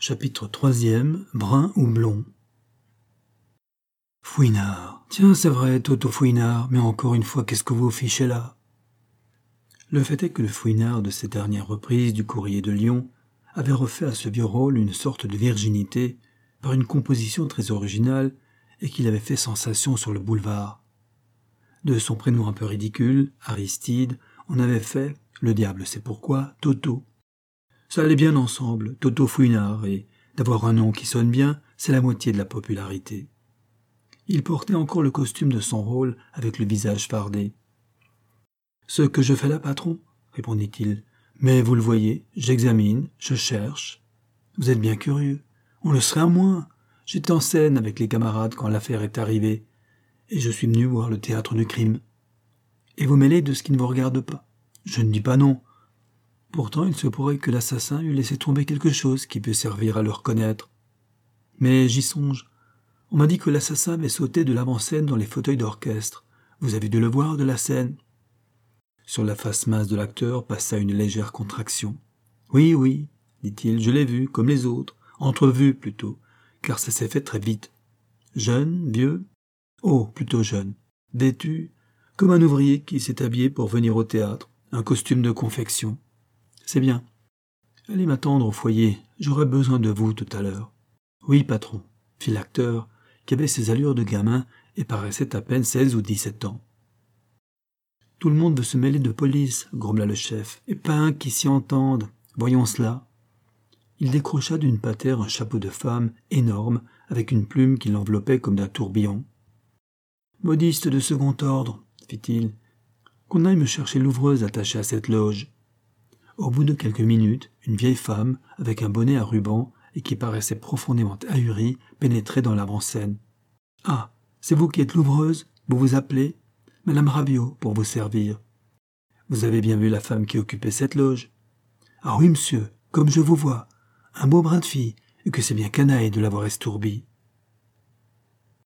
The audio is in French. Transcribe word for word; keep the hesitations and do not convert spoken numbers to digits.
Chapitre troisième, brun ou blond. Fouinard. Tiens, c'est vrai, Toto Fouinard, mais encore une fois, qu'est-ce que vous fichez là? Le fait est que le Fouinard de ces dernières reprises du Courrier de Lyon avait refait à ce vieux rôle une sorte de virginité par une composition très originale et qu'il avait fait sensation sur le boulevard. De son prénom un peu ridicule, Aristide, on avait fait, le diable sait pourquoi, Toto. Ça allait bien ensemble, Toto Fouinard, et d'avoir un nom qui sonne bien, c'est la moitié de la popularité. Il portait encore le costume de son rôle avec le visage fardé. « Ce que je fais là, patron ?» répondit-il. « Mais vous le voyez, j'examine, je cherche. Vous êtes bien curieux. On le serait à moins. J'étais en scène avec les camarades quand l'affaire est arrivée, et je suis venu voir le théâtre du crime. Et vous mêlez de ce qui ne vous regarde pas. Je ne dis pas non. Pourtant, il se pourrait que l'assassin eût laissé tomber quelque chose qui peut servir à le reconnaître. Mais j'y songe. On m'a dit que l'assassin avait sauté de l'avant-scène dans les fauteuils d'orchestre. Vous avez dû le voir de la scène. » Sur la face mince de l'acteur passa une légère contraction. « Oui, oui, dit-il, je l'ai vu, comme les autres, entrevu plutôt, car ça s'est fait très vite. Jeune, vieux ? Oh, plutôt jeune. Vêtu, comme un ouvrier qui s'est habillé pour venir au théâtre, un costume de confection. C'est bien. Allez m'attendre au foyer, j'aurai besoin de vous tout à l'heure. »« Oui, patron, » fit l'acteur, qui avait ses allures de gamin et paraissait à peine seize ou dix-sept ans. « Tout le monde veut se mêler de police, » grommela le chef, « et pas un qui s'y entende. Voyons cela. » Il décrocha d'une patère un chapeau de femme énorme avec une plume qui l'enveloppait comme d'un tourbillon. « Modiste de second ordre, » fit-il, « qu'on aille me chercher l'ouvreuse attachée à cette loge. » Au bout de quelques minutes, une vieille femme, avec un bonnet à ruban et qui paraissait profondément ahurie, pénétrait dans l'avant-scène. « Ah, c'est vous qui êtes l'ouvreuse ? Vous vous appelez ? Madame Rabiot, pour vous servir. Vous avez bien vu la femme qui occupait cette loge ? Ah oui, monsieur, comme je vous vois, un beau brin de fille, et que c'est bien canaille de l'avoir estourbi.